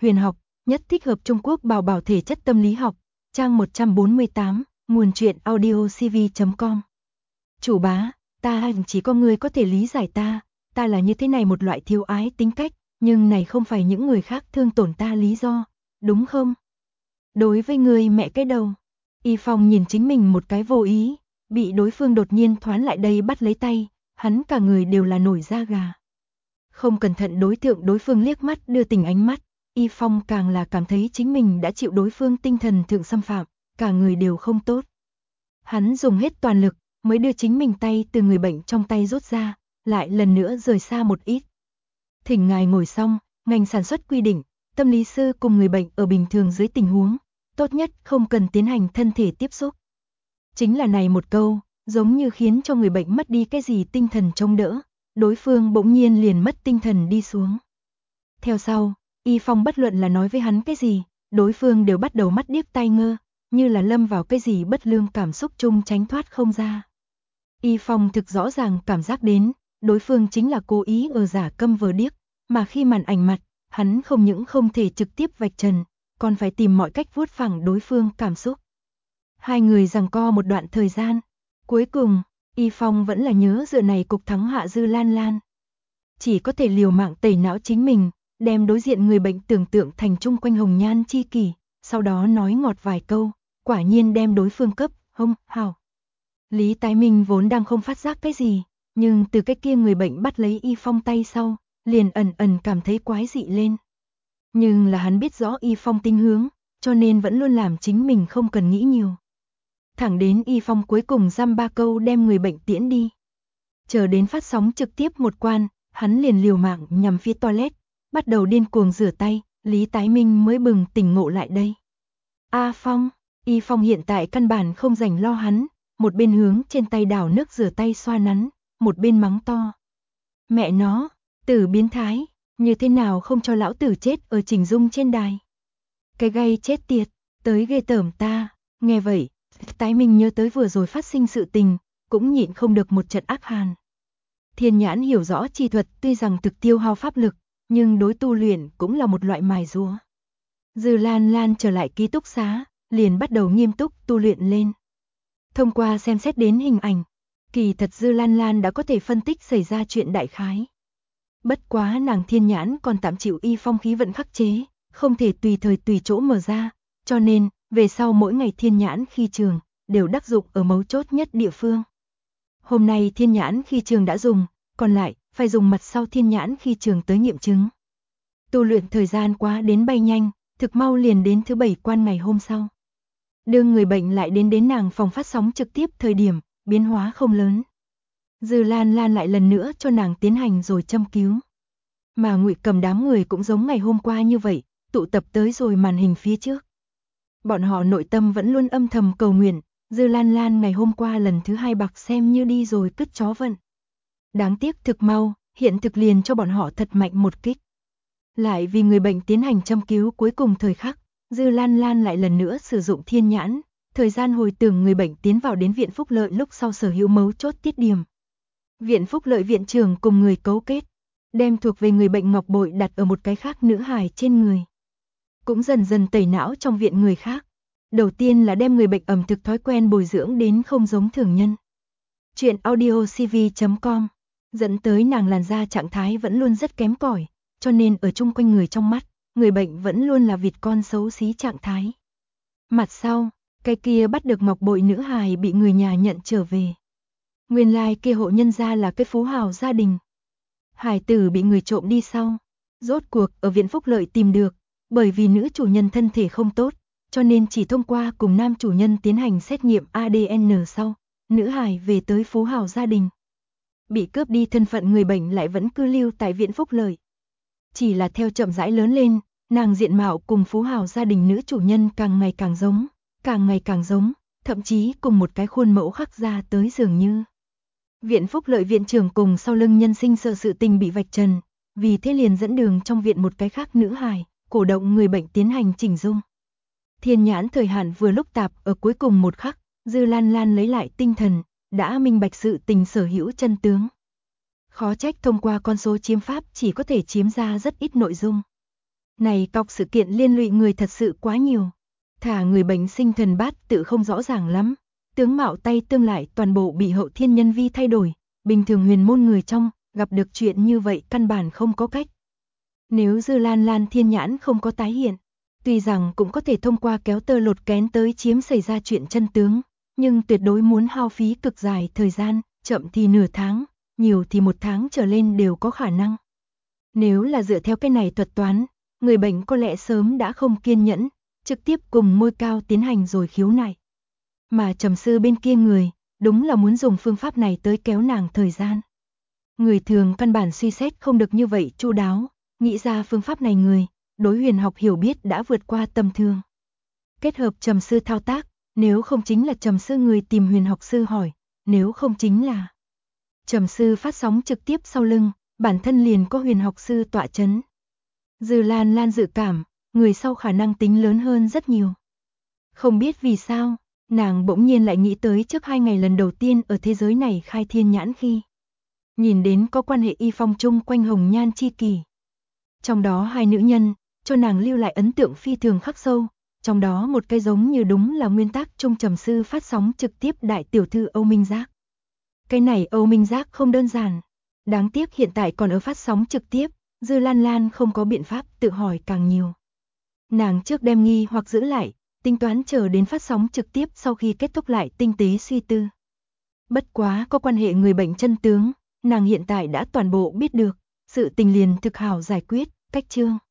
huyền học, nhất thích hợp Trung Quốc bảo bảo thể chất tâm lý học, trang 148, nguồn truyện audiocv.com. Chủ bá, ta chỉ có người có thể lý giải ta là như thế này một loại thiếu ái tính cách, nhưng này không phải những người khác thương tổn ta lý do, đúng không? Đối với người mẹ cái đầu, Y Phong nhìn chính mình một cái vô ý, bị đối phương đột nhiên thoán lại đây bắt lấy tay, hắn cả người đều là nổi da gà. Không cẩn thận đối tượng đối phương liếc mắt đưa tình ánh mắt, Y Phong càng là cảm thấy chính mình đã chịu đối phương tinh thần thượng xâm phạm, cả người đều không tốt. Hắn dùng hết toàn lực, mới đưa chính mình tay từ người bệnh trong tay rút ra, lại lần nữa rời xa một ít. Thỉnh ngài ngồi xong, ngành sản xuất quy định, tâm lý sư cùng người bệnh ở bình thường dưới tình huống, tốt nhất không cần tiến hành thân thể tiếp xúc. Chính là này một câu, giống như khiến cho người bệnh mất đi cái gì tinh thần chống đỡ, đối phương bỗng nhiên liền mất tinh thần đi xuống. Theo sau, Y Phong bất luận là nói với hắn cái gì, đối phương đều bắt đầu mắt điếc tai ngơ, như là lâm vào cái gì bất lương cảm xúc chung tránh thoát không ra. Y Phong thực rõ ràng cảm giác đến, đối phương chính là cố ý ở giả câm vờ điếc, mà khi màn ảnh mặt, hắn không những không thể trực tiếp vạch trần, còn phải tìm mọi cách vuốt phẳng đối phương cảm xúc. Hai người giằng co một đoạn thời gian, cuối cùng, Y Phong vẫn là nhớ dựa này cục thắng hạ Dư Lan Lan. Chỉ có thể liều mạng tẩy não chính mình, đem đối diện người bệnh tưởng tượng thành chung quanh hồng nhan chi kỷ, sau đó nói ngọt vài câu, quả nhiên đem đối phương cấp, hảo. Lý Tái Minh vốn đang không phát giác cái gì, nhưng từ cái kia người bệnh bắt lấy Y Phong tay sau, liền ẩn ẩn cảm thấy quái dị lên. Nhưng là hắn biết rõ Y Phong tinh hướng, cho nên vẫn luôn làm chính mình không cần nghĩ nhiều. Thẳng đến Y Phong cuối cùng dăm ba câu đem người bệnh tiễn đi. Chờ đến phát sóng trực tiếp một quan, hắn liền liều mạng nhằm phía toilet, bắt đầu điên cuồng rửa tay, Lý Tái Minh mới bừng tỉnh ngộ lại đây. A Phong, Y Phong hiện tại căn bản không rảnh lo hắn, một bên hướng trên tay đảo nước rửa tay xoa nắn, một bên mắng to. Mẹ nó, tử biến thái, như thế nào không cho lão tử chết ở Trình Dung trên đài. Cái gay chết tiệt, tới ghê tởm ta, nghe vậy, Tái Minh nhớ tới vừa rồi phát sinh sự tình, cũng nhịn không được một trận ác hàn. Thiên Nhãn hiểu rõ chi thuật tuy rằng thực tiêu hao pháp lực, nhưng đối tu luyện cũng là một loại mài rúa. Dư Lan Lan trở lại ký túc xá, liền bắt đầu nghiêm túc tu luyện lên. Thông qua xem xét đến hình ảnh, kỳ thật Dư Lan Lan đã có thể phân tích xảy ra chuyện đại khái. Bất quá nàng Thiên Nhãn còn tạm chịu Y Phong khí vận khắc chế, không thể tùy thời tùy chỗ mở ra, cho nên, về sau mỗi ngày Thiên Nhãn khi trường, đều đắc dụng ở mấu chốt nhất địa phương. Hôm nay Thiên Nhãn khi trường đã dùng, còn lại, phải dùng mặt sau Thiên Nhãn khi trường tới nghiệm chứng. Tu luyện thời gian quá đến bay nhanh, thực mau liền đến thứ 7 quan ngày hôm sau. Đương người bệnh lại đến nàng phòng phát sóng trực tiếp thời điểm, biến hóa không lớn. Dư Lan Lan lại lần nữa cho nàng tiến hành rồi châm cứu. Mà Ngụy Cầm đám người cũng giống ngày hôm qua như vậy, tụ tập tới rồi màn hình phía trước. Bọn họ nội tâm vẫn luôn âm thầm cầu nguyện, Dư Lan Lan ngày hôm qua lần thứ 2 bạc xem như đi rồi cứt chó vận. Đáng tiếc thực mau, hiện thực liền cho bọn họ thật mạnh một kích. Lại vì người bệnh tiến hành châm cứu cuối cùng thời khắc, Dư Lan Lan lại lần nữa sử dụng Thiên Nhãn, thời gian hồi tưởng người bệnh tiến vào đến viện phúc lợi lúc sau sở hữu mấu chốt tiết điểm. Viện phúc lợi viện trưởng cùng người cấu kết, đem thuộc về người bệnh ngọc bội đặt ở một cái khác nữ hài trên người. Cũng dần dần tẩy não trong viện người khác. Đầu tiên là đem người bệnh ẩm thực thói quen bồi dưỡng đến không giống thường nhân. Chuyện audiocv.com dẫn tới nàng làn da trạng thái vẫn luôn rất kém cỏi, cho nên ở chung quanh người trong mắt, người bệnh vẫn luôn là vịt con xấu xí trạng thái. Mặt sau, cái kia bắt được ngọc bội nữ hài bị người nhà nhận trở về. Nguyên lai kia hộ nhân gia là cái phú hào gia đình. Hải tử bị người trộm đi sau, rốt cuộc ở viện phúc lợi tìm được, bởi vì nữ chủ nhân thân thể không tốt, cho nên chỉ thông qua cùng nam chủ nhân tiến hành xét nghiệm ADN sau, nữ hài về tới phú hào gia đình. Bị cướp đi thân phận người bệnh lại vẫn cư lưu tại viện phúc lợi. Chỉ là theo chậm rãi lớn lên, nàng diện mạo cùng phú hào gia đình nữ chủ nhân càng ngày càng giống, thậm chí cùng một cái khuôn mẫu khắc ra tới dường như. Viện phúc lợi viện trưởng cùng sau lưng nhân sinh sợ sự tình bị vạch trần, vì thế liền dẫn đường trong viện một cái khác nữ hài, cổ động người bệnh tiến hành chỉnh dung. Thiên Nhãn thời hạn vừa lúc tạp ở cuối cùng một khắc, Dư Lan Lan lấy lại tinh thần, đã minh bạch sự tình sở hữu chân tướng. Khó trách thông qua con số chiếm pháp chỉ có thể chiếm ra rất ít nội dung. Này cọc sự kiện liên lụy người thật sự quá nhiều. Thả người bệnh sinh thần bát tự không rõ ràng lắm. Tướng mạo tay tương lại toàn bộ bị hậu thiên nhân vi thay đổi. Bình thường huyền môn người trong, gặp được chuyện như vậy căn bản không có cách. Nếu Dư Lan Lan thiên nhãn không có tái hiện, tuy rằng cũng có thể thông qua kéo tơ lột kén tới chiếm xảy ra chuyện chân tướng, nhưng tuyệt đối muốn hao phí cực dài thời gian, chậm thì nửa tháng, nhiều thì 1 tháng trở lên đều có khả năng. Nếu là dựa theo cái này thuật toán, người bệnh có lẽ sớm đã không kiên nhẫn, trực tiếp cùng môi cao tiến hành rồi khiếu nại. Mà trầm sư bên kia người, đúng là muốn dùng phương pháp này tới kéo nàng thời gian. Người thường căn bản suy xét không được như vậy chu đáo, nghĩ ra phương pháp này người, đối huyền học hiểu biết đã vượt qua tầm thường. Kết hợp trầm sư thao tác, nếu không chính là trầm sư người tìm huyền học sư hỏi, nếu không chính là trầm sư phát sóng trực tiếp sau lưng, bản thân liền có huyền học sư tọa chấn. Dư Lan Lan dự cảm, người sau khả năng tính lớn hơn rất nhiều. Không biết vì sao, nàng bỗng nhiên lại nghĩ tới trước 2 ngày lần đầu tiên ở thế giới này khai thiên nhãn khi nhìn đến có quan hệ y phong chung quanh hồng nhan chi kỳ. Trong đó 2 nữ nhân, cho nàng lưu lại ấn tượng phi thường khắc sâu, trong đó một cái giống như đúng là nguyên tác trung trầm sư phát sóng trực tiếp đại tiểu thư Âu Minh Giác. Cái này Âu Minh Giác không đơn giản, đáng tiếc hiện tại còn ở phát sóng trực tiếp, Dư Lan Lan không có biện pháp tự hỏi càng nhiều. Nàng trước đem nghi hoặc giữ lại, tính toán chờ đến phát sóng trực tiếp sau khi kết thúc lại tinh tế suy tư. Bất quá có quan hệ người bệnh chân tướng, nàng hiện tại đã toàn bộ biết được, sự tình liền thực hảo giải quyết, cách chương.